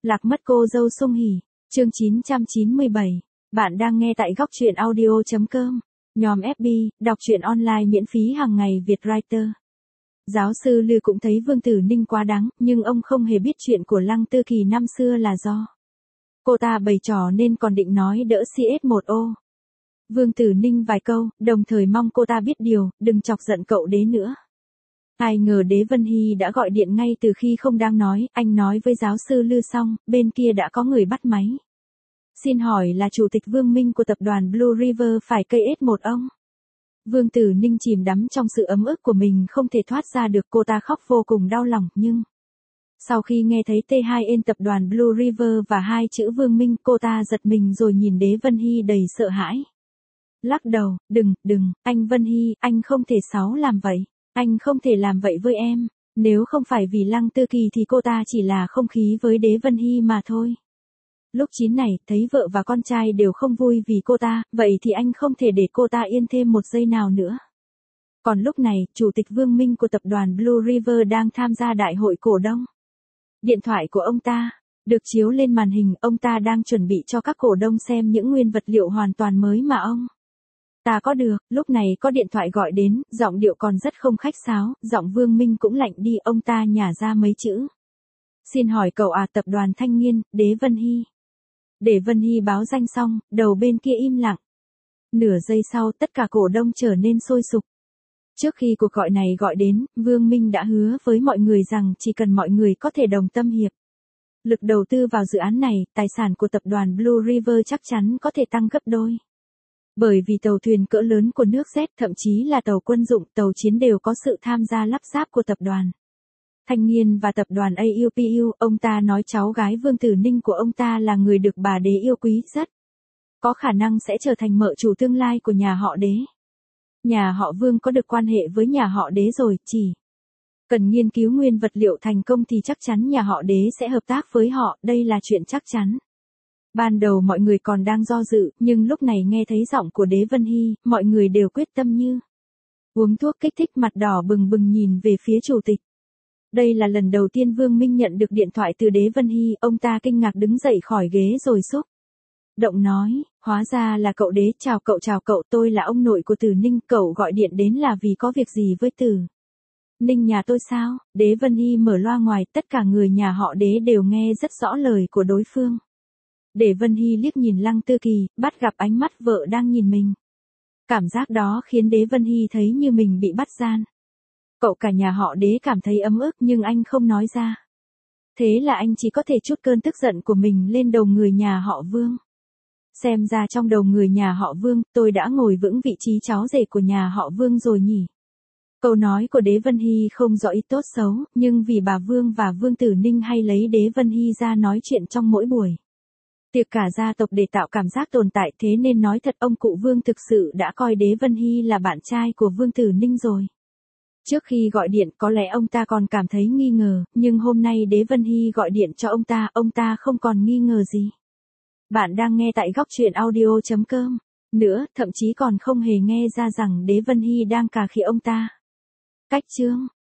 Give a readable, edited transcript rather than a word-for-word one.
Lạc mất cô dâu Sung Hỉ, chương 997. Bạn đang nghe tại góc truyện audio.com. Nhóm FB, đọc truyện online miễn phí hàng ngày Việt Writer. Giáo sư Lư cũng thấy Vương Tử Ninh quá đáng, nhưng ông không hề biết chuyện của Lăng Tư Kỳ năm xưa là do cô ta bày trò nên còn định nói đỡ CS1O. Vương Tử Ninh vài câu, đồng thời mong cô ta biết điều, đừng chọc giận cậu đế nữa. Ai ngờ Đế Vân Hy đã gọi điện ngay từ khi không đang nói, anh nói với giáo sư Lư xong, bên kia đã có người bắt máy. Xin hỏi là chủ tịch Vương Minh của tập đoàn Blue River phải cây S1 ông? Vương Tử Ninh chìm đắm trong sự ấm ức của mình không thể thoát ra được, cô ta khóc vô cùng đau lòng, nhưng sau khi nghe thấy T2N tập đoàn Blue River và hai chữ Vương Minh, cô ta giật mình rồi nhìn Đế Vân Hy đầy sợ hãi. Lắc đầu, đừng, anh Vân Hy, anh không thể làm vậy. Anh không thể làm vậy với em. Nếu không phải vì Lăng Tư Kỳ thì cô ta chỉ là không khí với Đế Vân Hy mà thôi. Lúc 9 này, thấy vợ và con trai đều không vui vì cô ta, vậy thì anh không thể để cô ta yên thêm một giây nào nữa. Còn lúc này, Chủ tịch Vương Minh của tập đoàn Blue River đang tham gia đại hội cổ đông. Điện thoại của ông ta được chiếu lên màn hình, ông ta đang chuẩn bị cho các cổ đông xem những nguyên vật liệu hoàn toàn mới mà ông ta có được. Lúc này có điện thoại gọi đến, giọng điệu còn rất không khách sáo, giọng Vương Minh cũng lạnh đi, ông ta nhả ra mấy chữ. Xin hỏi cậu tập đoàn Thanh Nghiên, Đế Vân Hy. Đế Vân Hy báo danh xong, đầu bên kia im lặng. Nửa giây sau tất cả cổ đông trở nên sôi sục. Trước khi cuộc gọi này gọi đến, Vương Minh đã hứa với mọi người rằng chỉ cần mọi người có thể đồng tâm hiệp lực đầu tư vào dự án này, tài sản của tập đoàn Blue River chắc chắn có thể tăng gấp đôi. Bởi vì tàu thuyền cỡ lớn của nước Z, thậm chí là tàu quân dụng, tàu chiến đều có sự tham gia lắp ráp của tập đoàn Thanh Nghiên và tập đoàn AUPU. Ông ta nói cháu gái Vương Tử Ninh của ông ta là người được bà Đế yêu quý, rất có khả năng sẽ trở thành mợ chủ tương lai của nhà họ Đế. Nhà họ Vương có được quan hệ với nhà họ Đế rồi, chỉ cần nghiên cứu nguyên vật liệu thành công thì chắc chắn nhà họ Đế sẽ hợp tác với họ, đây là chuyện chắc chắn. Ban đầu mọi người còn đang do dự, nhưng lúc này nghe thấy giọng của Đế Vân Hy, mọi người đều quyết tâm như uống thuốc kích thích, mặt đỏ bừng bừng nhìn về phía chủ tịch. Đây là lần đầu tiên Vương Minh nhận được điện thoại từ Đế Vân Hy, ông ta kinh ngạc đứng dậy khỏi ghế rồi xúc động nói, hóa ra là cậu Đế, chào cậu, tôi là ông nội của Tử Ninh, cậu gọi điện đến là vì có việc gì với Tử Ninh nhà tôi sao? Đế Vân Hy mở loa ngoài, tất cả người nhà họ Đế đều nghe rất rõ lời của đối phương. Đế Vân Hy liếc nhìn Lăng Tư Kỳ, bắt gặp ánh mắt vợ đang nhìn mình. Cảm giác đó khiến Đế Vân Hy thấy như mình bị bắt gian. Cậu cả nhà họ Đế cảm thấy ấm ức nhưng anh không nói ra. Thế là anh chỉ có thể trút cơn tức giận của mình lên đầu người nhà họ Vương. Xem ra trong đầu người nhà họ Vương, tôi đã ngồi vững vị trí cháu rể của nhà họ Vương rồi nhỉ. Câu nói của Đế Vân Hy không rõ ý tốt xấu, nhưng vì bà Vương và Vương Tử Ninh hay lấy Đế Vân Hy ra nói chuyện trong mỗi buổi tiệc cả gia tộc để tạo cảm giác tồn tại, thế nên nói thật ông cụ Vương thực sự đã coi Đế Vân Hy là bạn trai của Vương Tử Ninh rồi. Trước khi gọi điện có lẽ ông ta còn cảm thấy nghi ngờ, nhưng hôm nay Đế Vân Hy gọi điện cho ông ta không còn nghi ngờ gì. Bạn đang nghe tại góc truyện audio.com. Nữa, thậm chí còn không hề nghe ra rằng Đế Vân Hy đang cà khịa ông ta. Cách chương